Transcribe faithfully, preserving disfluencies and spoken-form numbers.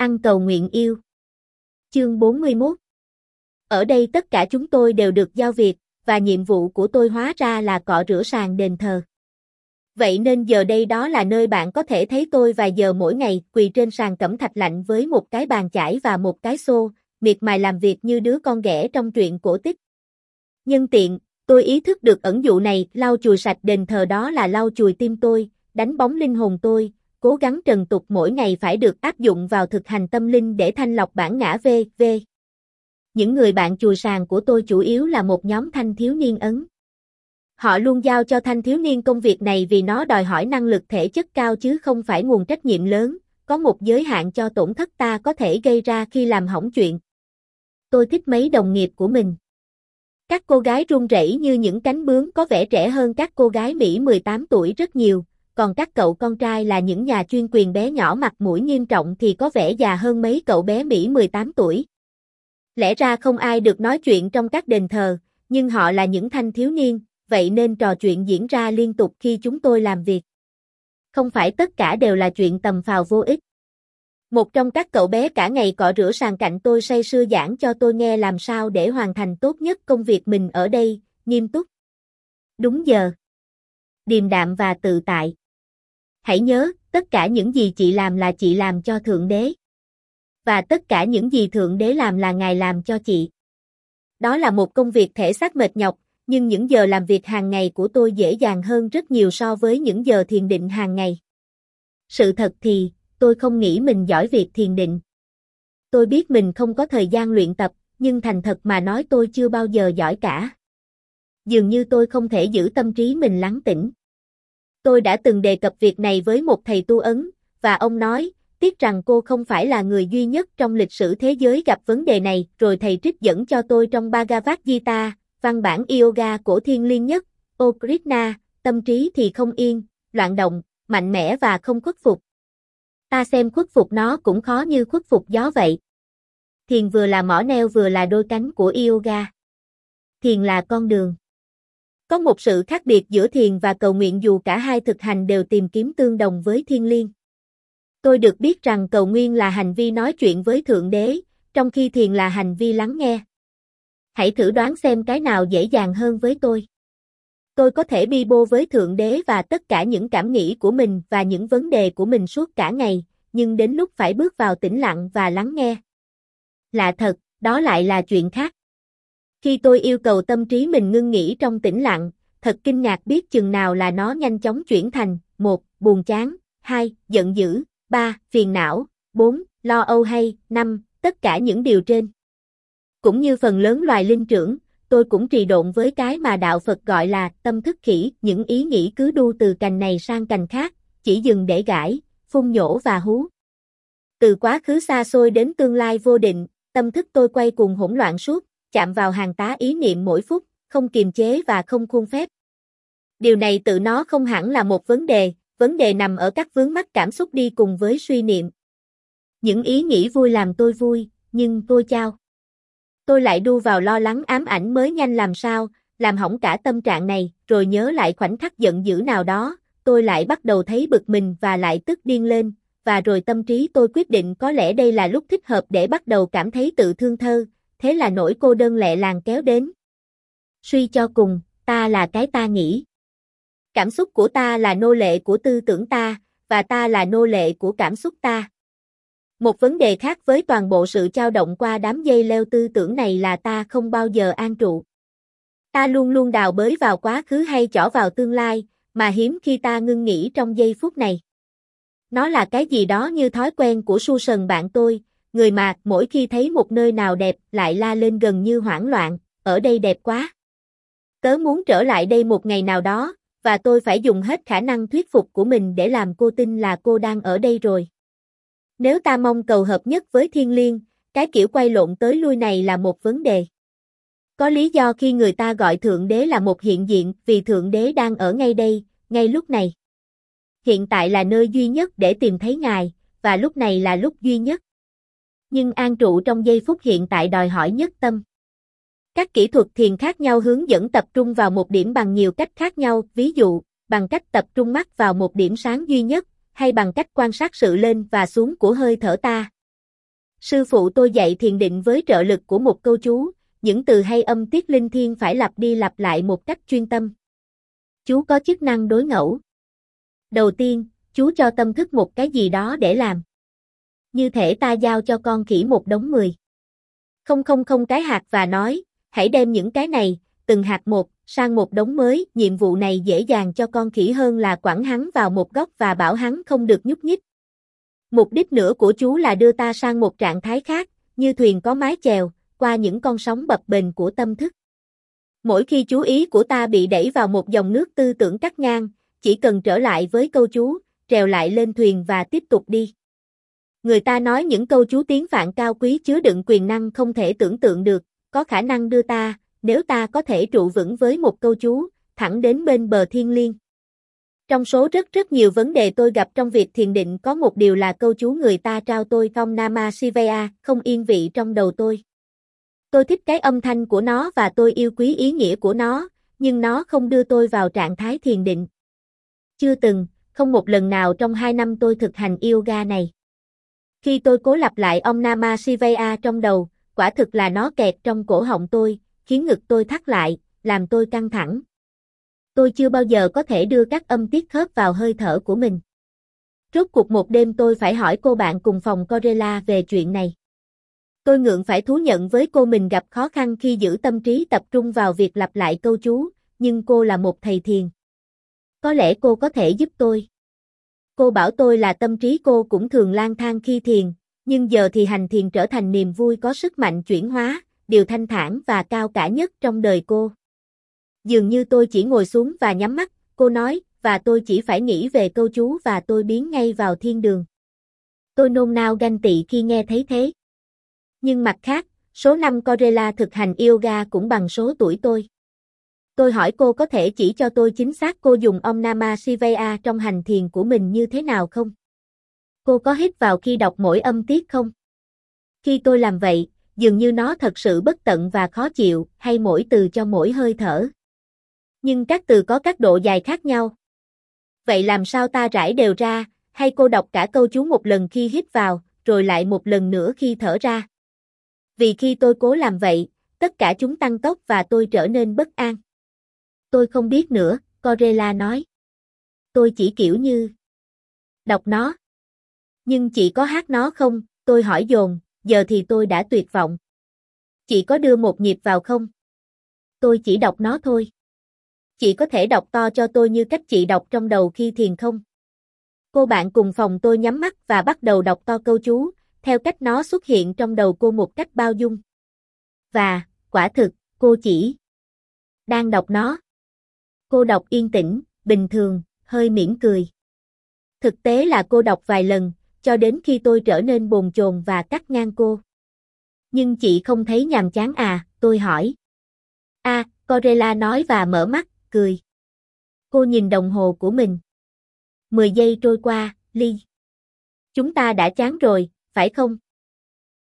Ăn cầu nguyện yêu. Chương bốn mươi mốt. Ở đây tất cả chúng tôi đều được giao việc, và nhiệm vụ của tôi hóa ra là cọ rửa sàn đền thờ. Vậy nên giờ đây đó là nơi bạn có thể thấy tôi vài giờ mỗi ngày, quỳ trên sàn cẩm thạch lạnh với một cái bàn chải và một cái xô, miệt mài làm việc như đứa con ghẻ trong truyện cổ tích. Nhân tiện, tôi ý thức được ẩn dụ này, lau chùi sạch đền thờ đó là lau chùi tim tôi, đánh bóng linh hồn tôi, cố gắng trần tục mỗi ngày phải được áp dụng vào thực hành tâm linh để thanh lọc bản ngã v v. Những người bạn chùi sàn của tôi chủ yếu là một nhóm thanh thiếu niên Ấn. Họ luôn giao cho thanh thiếu niên công việc này vì nó đòi hỏi năng lực thể chất cao chứ không phải nguồn trách nhiệm lớn, có một giới hạn cho tổn thất ta có thể gây ra khi làm hỏng chuyện. Tôi thích mấy đồng nghiệp của mình. Các cô gái run rẩy như những cánh bướm có vẻ trẻ hơn các cô gái Mỹ mười tám tuổi rất nhiều, còn các cậu con trai là những nhà chuyên quyền bé nhỏ mặt mũi nghiêm trọng thì có vẻ già hơn mấy cậu bé Mỹ mười tám tuổi. Lẽ ra không ai được nói chuyện trong các đền thờ, nhưng họ là những thanh thiếu niên, vậy nên trò chuyện diễn ra liên tục khi chúng tôi làm việc. Không phải tất cả đều là chuyện tầm phào vô ích. Một trong các cậu bé cả ngày cọ rửa sàn cạnh tôi say sưa giảng cho tôi nghe làm sao để hoàn thành tốt nhất công việc mình ở đây, nghiêm túc, đúng giờ, điềm đạm và tự tại. Hãy nhớ, tất cả những gì chị làm là chị làm cho Thượng Đế. Và tất cả những gì Thượng Đế làm là Ngài làm cho chị. Đó là một công việc thể xác mệt nhọc, nhưng những giờ làm việc hàng ngày của tôi dễ dàng hơn rất nhiều so với những giờ thiền định hàng ngày. Sự thật thì, tôi không nghĩ mình giỏi việc thiền định. Tôi biết mình không có thời gian luyện tập, nhưng thành thật mà nói tôi chưa bao giờ giỏi cả. Dường như tôi không thể giữ tâm trí mình lắng tĩnh. Tôi đã từng đề cập việc này với một thầy tu Ấn, và ông nói, tiếc rằng cô không phải là người duy nhất trong lịch sử thế giới gặp vấn đề này, rồi thầy trích dẫn cho tôi trong Bhagavad Gita, văn bản yoga cổ thiêng liêng nhất, Ô Krishna, tâm trí thì không yên, loạn động, mạnh mẽ và không khuất phục. Ta xem khuất phục nó cũng khó như khuất phục gió vậy. Thiền vừa là mỏ neo vừa là đôi cánh của yoga. Thiền là con đường. Có một sự khác biệt giữa thiền và cầu nguyện dù cả hai thực hành đều tìm kiếm tương đồng với thiên liêng. Tôi được biết rằng cầu nguyện là hành vi nói chuyện với Thượng Đế, trong khi thiền là hành vi lắng nghe. Hãy thử đoán xem cái nào dễ dàng hơn với tôi. Tôi có thể bi bô với Thượng Đế và tất cả những cảm nghĩ của mình và những vấn đề của mình suốt cả ngày, nhưng đến lúc phải bước vào tĩnh lặng và lắng nghe. Lạ thật, đó lại là chuyện khác. Khi tôi yêu cầu tâm trí mình ngưng nghỉ trong tĩnh lặng, thật kinh ngạc biết chừng nào là nó nhanh chóng chuyển thành một buồn chán, hai giận dữ, ba phiền não, bốn lo âu hay năm tất cả những điều trên. Cũng như phần lớn loài linh trưởng, tôi cũng trì độn với cái mà đạo Phật gọi là tâm thức khỉ, những ý nghĩ cứ đu từ cành này sang cành khác, chỉ dừng để gãi, phun nhổ và hú. Từ quá khứ xa xôi đến tương lai vô định, tâm thức tôi quay cuồng hỗn loạn suốt, chạm vào hàng tá ý niệm mỗi phút, không kiềm chế và không khuôn phép. Điều này tự nó không hẳn là một vấn đề, vấn đề nằm ở các vướng mắc cảm xúc đi cùng với suy niệm. Những ý nghĩ vui làm tôi vui, nhưng tôi chao. Tôi lại đu vào lo lắng ám ảnh mới nhanh làm sao, làm hỏng cả tâm trạng này, rồi nhớ lại khoảnh khắc giận dữ nào đó, tôi lại bắt đầu thấy bực mình và lại tức điên lên, và rồi tâm trí tôi quyết định có lẽ đây là lúc thích hợp để bắt đầu cảm thấy tự thương thơ, thế là nỗi cô đơn lẹ làng kéo đến. Suy cho cùng, ta là cái ta nghĩ. Cảm xúc của ta là nô lệ của tư tưởng ta, và ta là nô lệ của cảm xúc ta. Một vấn đề khác với toàn bộ sự dao động qua đám dây leo tư tưởng này là ta không bao giờ an trụ. Ta luôn luôn đào bới vào quá khứ hay chỏ vào tương lai, mà hiếm khi ta ngưng nghỉ trong giây phút này. Nó là cái gì đó như thói quen của Susan bạn tôi, người mà mỗi khi thấy một nơi nào đẹp lại la lên gần như hoảng loạn, ở đây đẹp quá. Tớ muốn trở lại đây một ngày nào đó, và tôi phải dùng hết khả năng thuyết phục của mình để làm cô tin là cô đang ở đây rồi. Nếu ta mong cầu hợp nhất với thiên liêng, cái kiểu quay lộn tới lui này là một vấn đề. Có lý do khi người ta gọi Thượng Đế là một hiện diện vì Thượng Đế đang ở ngay đây, ngay lúc này. Hiện tại là nơi duy nhất để tìm thấy Ngài, và lúc này là lúc duy nhất. Nhưng an trụ trong giây phút hiện tại đòi hỏi nhất tâm. Các kỹ thuật thiền khác nhau hướng dẫn tập trung vào một điểm bằng nhiều cách khác nhau, ví dụ, bằng cách tập trung mắt vào một điểm sáng duy nhất, hay bằng cách quan sát sự lên và xuống của hơi thở ta. Sư phụ tôi dạy thiền định với trợ lực của một câu chú, những từ hay âm tiết linh thiêng phải lặp đi lặp lại một cách chuyên tâm. Chú có chức năng đối ngẫu. Đầu tiên, chú cho tâm thức một cái gì đó để làm. Như thể ta giao cho con khỉ một đống mười. Không không không cái hạt và nói, hãy đem những cái này, từng hạt một, sang một đống mới. Nhiệm vụ này dễ dàng cho con khỉ hơn là quẳng hắn vào một góc và bảo hắn không được nhúc nhích. Mục đích nữa của chú là đưa ta sang một trạng thái khác, như thuyền có mái chèo, qua những con sóng bập bềnh của tâm thức. Mỗi khi chú ý của ta bị đẩy vào một dòng nước tư tưởng cắt ngang, chỉ cần trở lại với câu chú, trèo lại lên thuyền và tiếp tục đi. Người ta nói những câu chú tiếng Phạn cao quý chứa đựng quyền năng không thể tưởng tượng được, có khả năng đưa ta, nếu ta có thể trụ vững với một câu chú, thẳng đến bên bờ thiên liêng. Trong số rất rất nhiều vấn đề tôi gặp trong việc thiền định có một điều là câu chú người ta trao tôi Om Namah Shivaya không yên vị trong đầu tôi. Tôi thích cái âm thanh của nó và tôi yêu quý ý nghĩa của nó, nhưng nó không đưa tôi vào trạng thái thiền định. Chưa từng, không một lần nào trong hai năm tôi thực hành yoga này. Khi tôi cố lặp lại Om Namah Shivaya trong đầu, quả thực là nó kẹt trong cổ họng tôi, khiến ngực tôi thắt lại, làm tôi căng thẳng. Tôi chưa bao giờ có thể đưa các âm tiết khớp vào hơi thở của mình. Rốt cuộc một đêm tôi phải hỏi cô bạn cùng phòng Corella về chuyện này. Tôi ngượng phải thú nhận với cô mình gặp khó khăn khi giữ tâm trí tập trung vào việc lặp lại câu chú, nhưng cô là một thầy thiền. Có lẽ cô có thể giúp tôi. Cô bảo tôi là tâm trí cô cũng thường lang thang khi thiền, nhưng giờ thì hành thiền trở thành niềm vui có sức mạnh chuyển hóa, điều thanh thản và cao cả nhất trong đời cô. Dường như tôi chỉ ngồi xuống và nhắm mắt, cô nói, và tôi chỉ phải nghĩ về câu chú và tôi biến ngay vào thiên đường. Tôi nôn nao ganh tị khi nghe thấy thế. Nhưng mặt khác, số năm Corella thực hành yoga cũng bằng số tuổi tôi. Tôi hỏi cô có thể chỉ cho tôi chính xác cô dùng Om Namah Shivaya trong hành thiền của mình như thế nào không? Cô có hít vào khi đọc mỗi âm tiết không? Khi tôi làm vậy, dường như nó thật sự bất tận và khó chịu, hay mỗi từ cho mỗi hơi thở. Nhưng các từ có các độ dài khác nhau. Vậy làm sao ta rải đều ra, hay cô đọc cả câu chú một lần khi hít vào, rồi lại một lần nữa khi thở ra? Vì khi tôi cố làm vậy, tất cả chúng tăng tốc và tôi trở nên bất an. Tôi không biết nữa, Corella nói. Tôi chỉ kiểu như đọc nó. Nhưng chị có hát nó không? Tôi hỏi dồn, giờ thì tôi đã tuyệt vọng. Chị có đưa một nhịp vào không? Tôi chỉ đọc nó thôi. Chị có thể đọc to cho tôi như cách chị đọc trong đầu khi thiền không? Cô bạn cùng phòng tôi nhắm mắt và bắt đầu đọc to câu chú, theo cách nó xuất hiện trong đầu cô một cách bao dung. Và, quả thực, cô chỉ đang đọc nó. Cô đọc yên tĩnh, bình thường, hơi mỉm cười. Thực tế là cô đọc vài lần, cho đến khi tôi trở nên bồn chồn và cắt ngang cô. Nhưng chị không thấy nhàm chán à, tôi hỏi. À, Corella nói và mở mắt, cười. Cô nhìn đồng hồ của mình. Mười giây trôi qua, Ly. Chúng ta đã chán rồi, phải không?